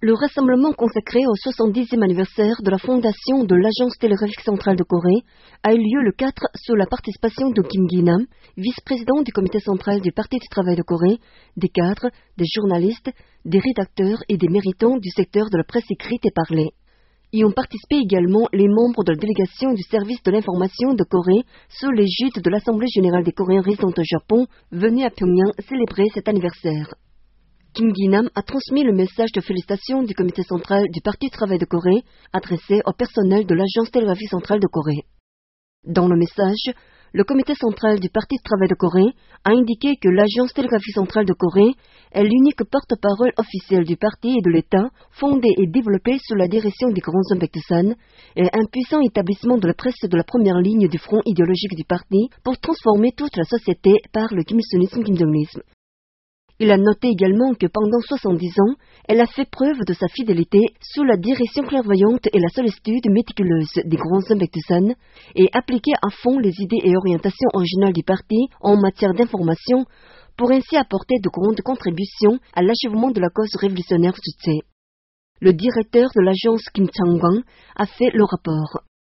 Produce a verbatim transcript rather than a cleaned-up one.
Le rassemblement consacré au soixante-dixième anniversaire de la fondation de l'Agence télégraphique centrale de Corée a eu lieu le quatre sous la participation de Kim Gi-nam, vice-président du comité central du Parti du travail de Corée, des cadres, des journalistes, des rédacteurs et des méritants du secteur de la presse écrite et parlée. Y ont participé également les membres de la délégation du service de l'information de Corée sous l'égide de l'Assemblée générale des Coréens résidant au Japon, venus à Pyongyang célébrer cet anniversaire. Kim Gi-nam a transmis le message de félicitations du comité central du Parti du travail de Corée adressé au personnel de l'Agence télégraphique centrale de Corée. Dans le message, le comité central du Parti du travail de Corée a indiqué que l'Agence télégraphique centrale de Corée est l'unique porte-parole officielle du parti et de l'État, fondée et développée sous la direction du grand Son Baek-san, et un puissant établissement de la presse de la première ligne du front idéologique du parti pour transformer toute la société par le kim-il-sungisme-kim-jong-isme. Il a noté également que pendant soixante-dix ans, elle a fait preuve de sa fidélité sous la direction clairvoyante et la sollicitude méticuleuse des grands Son Baek-san et appliqué à fond les idées et orientations originales du parti en matière d'information pour ainsi apporter de grandes contributions à l'achèvement de la cause révolutionnaire Juche. Le directeur de l'agence Kim Chang-kwang a fait le rapport.